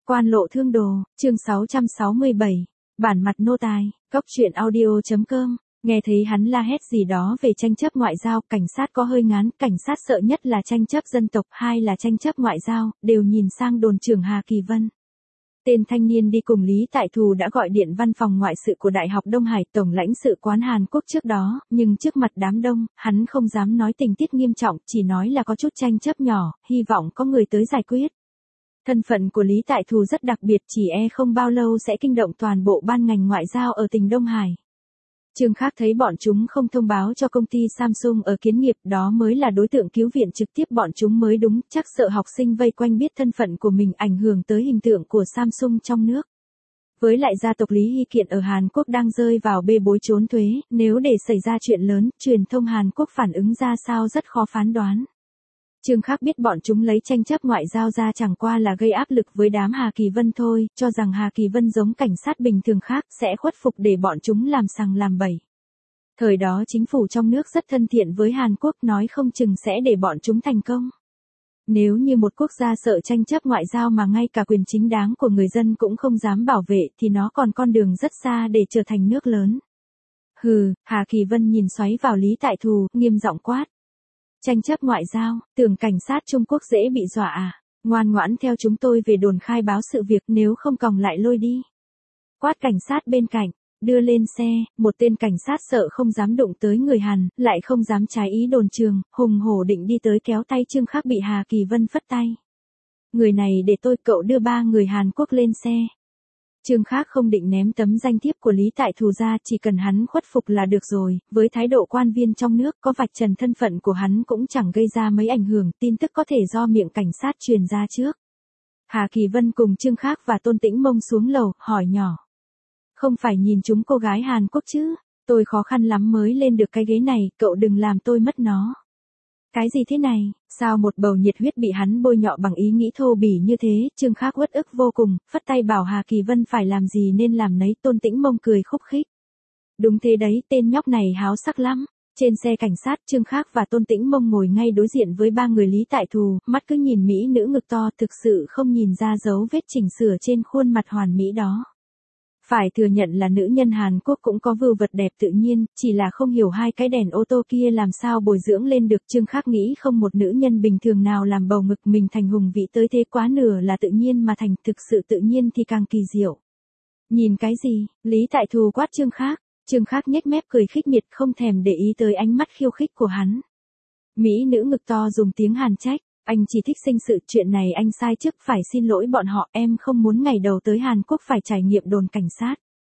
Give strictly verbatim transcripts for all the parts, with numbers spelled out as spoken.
Quan lộ thương đồ, chương sáu trăm sáu mươi bảy. Bản mặt nô tài, góc truyện audio.com. Nghe thấy hắn la hét gì đó về tranh chấp ngoại giao, cảnh sát có hơi ngán, cảnh sát sợ nhất là tranh chấp dân tộc, hai là tranh chấp ngoại giao, đều nhìn sang đồn trưởng Hà Kỳ Vân. Tên thanh niên đi cùng Lý Tại Thù đã gọi điện văn phòng ngoại sự của Đại học Đông Hải, Tổng lãnh sự quán Hàn Quốc trước đó, nhưng trước mặt đám đông, hắn không dám nói tình tiết nghiêm trọng, chỉ nói là có chút tranh chấp nhỏ, hy vọng có người tới giải quyết. Thân phận của Lý Tại Thù rất đặc biệt, chỉ e không bao lâu sẽ kinh động toàn bộ ban ngành ngoại giao ở tỉnh Đông Hải. Trương Khác thấy bọn chúng không thông báo cho công ty Samsung ở Kiến Nghiệp, đó mới là đối tượng cứu viện trực tiếp bọn chúng mới đúng, chắc sợ học sinh vây quanh biết thân phận của mình ảnh hưởng tới hình tượng của Samsung trong nước. Với lại gia tộc Lý Hy Kiện ở Hàn Quốc đang rơi vào bê bối trốn thuế, nếu để xảy ra chuyện lớn, truyền thông Hàn Quốc phản ứng ra sao rất khó phán đoán. Trương Khác biết bọn chúng lấy tranh chấp ngoại giao ra chẳng qua là gây áp lực với đám Hà Kỳ Vân thôi, cho rằng Hà Kỳ Vân giống cảnh sát bình thường khác sẽ khuất phục để bọn chúng làm sằng làm bậy. Thời đó chính phủ trong nước rất thân thiện với Hàn Quốc, nói không chừng sẽ để bọn chúng thành công. Nếu như một quốc gia sợ tranh chấp ngoại giao mà ngay cả quyền chính đáng của người dân cũng không dám bảo vệ thì nó còn con đường rất xa để trở thành nước lớn. Hừ, Hà Kỳ Vân nhìn xoáy vào Lý Tại Thù, nghiêm giọng quát. Tranh chấp ngoại giao, tưởng cảnh sát Trung Quốc dễ bị dọa à? Ngoan ngoãn theo chúng tôi về đồn khai báo sự việc, nếu không còng lại lôi đi. Quát cảnh sát bên cạnh, đưa lên xe, một tên cảnh sát sợ không dám đụng tới người Hàn, lại không dám trái ý đồn trường, hùng hổ định đi tới kéo tay Trương Khác bị Hà Kỳ Vân phất tay. Người này để tôi, cậu đưa ba người Hàn Quốc lên xe. Trương Khác không định ném tấm danh thiếp của Lý Tại Thù ra, chỉ cần hắn khuất phục là được rồi, với thái độ quan viên trong nước có vạch trần thân phận của hắn cũng chẳng gây ra mấy ảnh hưởng, tin tức có thể do miệng cảnh sát truyền ra trước. Hà Kỳ Vân cùng Trương Khác và Tôn Tĩnh Mông xuống lầu, hỏi nhỏ. Không phải nhìn chúng cô gái Hàn Quốc chứ, tôi khó khăn lắm mới lên được cái ghế này, cậu đừng làm tôi mất nó. Cái gì thế này, sao một bầu nhiệt huyết bị hắn bôi nhọ bằng ý nghĩ thô bỉ như thế, Trương Khác uất ức vô cùng, phất tay bảo Hà Kỳ Vân phải làm gì nên làm nấy, Tôn Tĩnh Mông cười khúc khích. Đúng thế đấy, tên nhóc này háo sắc lắm. Trên xe cảnh sát, Trương Khác và Tôn Tĩnh Mông ngồi ngay đối diện với ba người Lý Tại Thù, mắt cứ nhìn mỹ nữ ngực to, thực sự không nhìn ra dấu vết chỉnh sửa trên khuôn mặt hoàn mỹ đó. Phải thừa nhận là nữ nhân Hàn Quốc cũng có vưu vật đẹp tự nhiên, chỉ là không hiểu hai cái đèn ô tô kia làm sao bồi dưỡng lên được. Trương Khác nghĩ không một nữ nhân bình thường nào làm bầu ngực mình thành hùng vĩ tới thế, quá nửa là tự nhiên mà thành, thực sự tự nhiên thì càng kỳ diệu. Nhìn cái gì, Lý Tại Thù quát Trương Khác, Trương Khác nhếch mép cười khích miệt không thèm để ý tới ánh mắt khiêu khích của hắn. Mỹ nữ ngực to dùng tiếng Hàn trách. Anh chỉ thích sinh sự, chuyện này anh sai trước, phải xin lỗi bọn họ, em không muốn ngày đầu tới Hàn Quốc phải trải nghiệm đồn cảnh sát.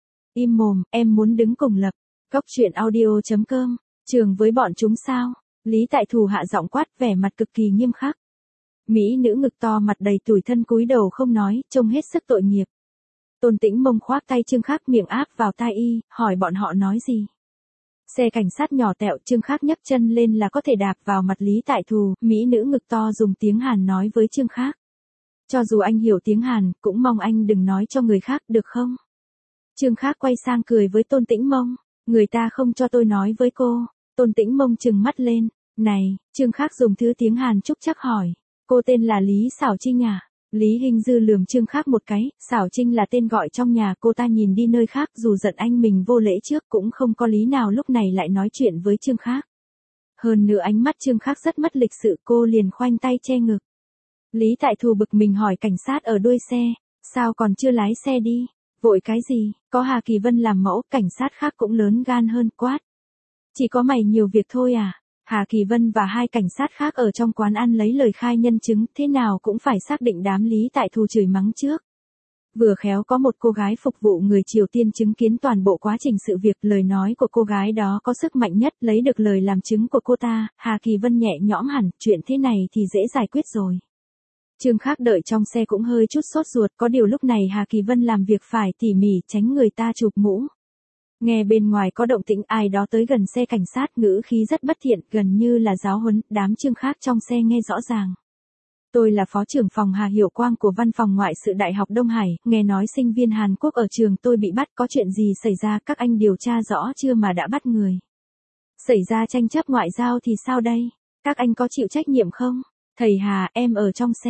Im mồm, em muốn đứng cùng lập. Góc truyện audio.com, trường với bọn chúng sao? Lý Tại Thù hạ giọng quát, vẻ mặt cực kỳ nghiêm khắc. Mỹ nữ ngực to mặt đầy tủi thân cúi đầu không nói, trông hết sức tội nghiệp. Tôn Tĩnh Mông khoác tay Trương Khác, miệng áp vào tai y, hỏi bọn họ nói gì. Xe cảnh sát nhỏ tẹo, Trương Khác nhấc chân lên là có thể đạp vào mặt Lý Tại Thù, mỹ nữ ngực to dùng tiếng Hàn nói với Trương Khác. Cho dù anh hiểu tiếng Hàn, cũng mong anh đừng nói cho người khác, được không? Trương Khác quay sang cười với Tôn Tĩnh Mông, người ta không cho tôi nói với cô. Tôn Tĩnh Mông trừng mắt lên, này, Trương Khác dùng thứ tiếng Hàn trúc chắc hỏi, cô tên là Lý Xảo Trinh à? Lý Hinh Dư lườm Trương Khác một cái, Xảo Trinh là tên gọi trong nhà, cô ta nhìn đi nơi khác, dù giận anh mình vô lễ trước cũng không có lý nào lúc này lại nói chuyện với Trương Khác. Hơn nữa ánh mắt Trương Khác rất mất lịch sự, cô liền khoanh tay che ngực. Lý Tại Thù bực mình hỏi cảnh sát ở đuôi xe, sao còn chưa lái xe đi, vội cái gì, có Hà Kỳ Vân làm mẫu, cảnh sát khác cũng lớn gan hơn, quát. Chỉ có mày nhiều việc thôi à? Hà Kỳ Vân và hai cảnh sát khác ở trong quán ăn lấy lời khai nhân chứng, thế nào cũng phải xác định đám Lý Tại Thù chửi mắng trước. Vừa khéo có một cô gái phục vụ người Triều Tiên chứng kiến toàn bộ quá trình sự việc, lời nói của cô gái đó có sức mạnh nhất, lấy được lời làm chứng của cô ta, Hà Kỳ Vân nhẹ nhõm hẳn, chuyện thế này thì dễ giải quyết rồi. Trương Khác đợi trong xe cũng hơi chút sốt ruột, có điều lúc này Hà Kỳ Vân làm việc phải tỉ mỉ tránh người ta chụp mũ. Nghe bên ngoài có động tĩnh, ai đó tới gần xe cảnh sát, ngữ khí rất bất thiện, gần như là giáo huấn, đám Trương Khác trong xe nghe rõ ràng. Tôi là phó trưởng phòng Hà Hiểu Quang của văn phòng ngoại sự Đại học Đông Hải, nghe nói sinh viên Hàn Quốc ở trường tôi bị bắt, có chuyện gì xảy ra, các anh điều tra rõ chưa mà đã bắt người? Xảy ra tranh chấp ngoại giao thì sao đây? Các anh có chịu trách nhiệm không? Thầy Hà, em ở trong xe.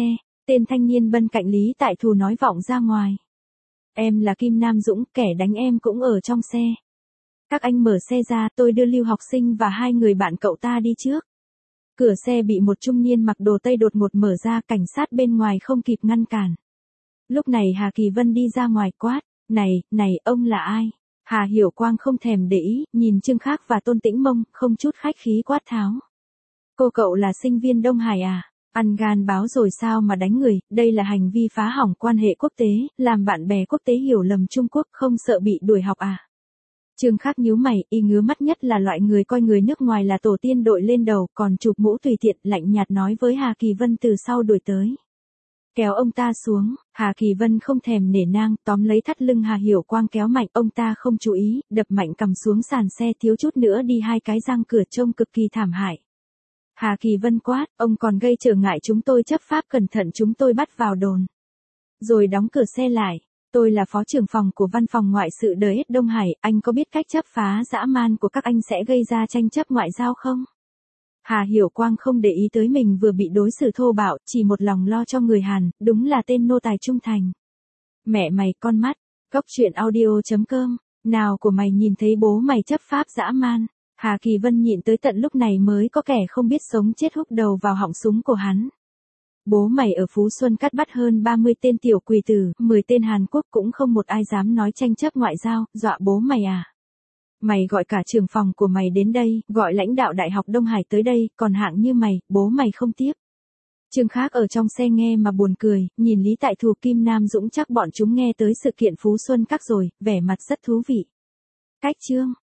Tên thanh niên bên cạnh Lý Tại Thù nói vọng ra ngoài. Em là Kim Nam Dũng, kẻ đánh em cũng ở trong xe. Các anh mở xe ra, tôi đưa Lưu học sinh và hai người bạn cậu ta đi trước. Cửa xe bị một trung niên mặc đồ Tây đột ngột mở ra, cảnh sát bên ngoài không kịp ngăn cản. Lúc này Hà Kỳ Vân đi ra ngoài quát, này, này, ông là ai? Hà Hiểu Quang không thèm để ý, nhìn Trương Khác và Tôn Tĩnh Mông, không chút khách khí quát tháo. Cô cậu là sinh viên Đông Hải à? Ăn gan báo rồi sao mà đánh người, đây là hành vi phá hỏng quan hệ quốc tế, làm bạn bè quốc tế hiểu lầm Trung Quốc, không sợ bị đuổi học à? Trương Khác nhíu mày, y ngứa mắt nhất là loại người coi người nước ngoài là tổ tiên đội lên đầu, còn chụp mũ tùy tiện, lạnh nhạt nói với Hà Kỳ Vân từ sau đuổi tới. Kéo ông ta xuống, Hà Kỳ Vân không thèm nể nang, tóm lấy thắt lưng Hà Hiểu Quang kéo mạnh, ông ta không chú ý, đập mạnh cầm xuống sàn xe, thiếu chút nữa đi hai cái răng cửa, trông cực kỳ thảm hại. Hà Kỳ Vân quát, ông còn gây trở ngại chúng tôi chấp pháp, cẩn thận chúng tôi bắt vào đồn. Rồi đóng cửa xe lại. Tôi là phó trưởng phòng của văn phòng ngoại sự đờ ét Đông Hải, anh có biết cách chấp phá dã man của các anh sẽ gây ra tranh chấp ngoại giao không? Hà Hiểu Quang không để ý tới mình vừa bị đối xử thô bạo, chỉ một lòng lo cho người Hàn, đúng là tên nô tài trung thành. Mẹ mày con mắt, góc truyện audio chấm com, nào của mày nhìn thấy bố mày chấp pháp dã man. Hà Kỳ Vân nhịn tới tận lúc này mới có kẻ không biết sống chết húc đầu vào họng súng của hắn. Bố mày ở Phú Xuân cắt bắt hơn ba mươi tên tiểu quỳ tử, mười tên Hàn Quốc cũng không một ai dám nói tranh chấp ngoại giao, dọa bố mày à? Mày gọi cả trưởng phòng của mày đến đây, gọi lãnh đạo Đại học Đông Hải tới đây, còn hạng như mày, bố mày không tiếp. Trương Khác ở trong xe nghe mà buồn cười, nhìn Lý Tại Thù Kim Nam Dũng chắc bọn chúng nghe tới sự kiện Phú Xuân Các rồi, vẻ mặt rất thú vị. Cách chương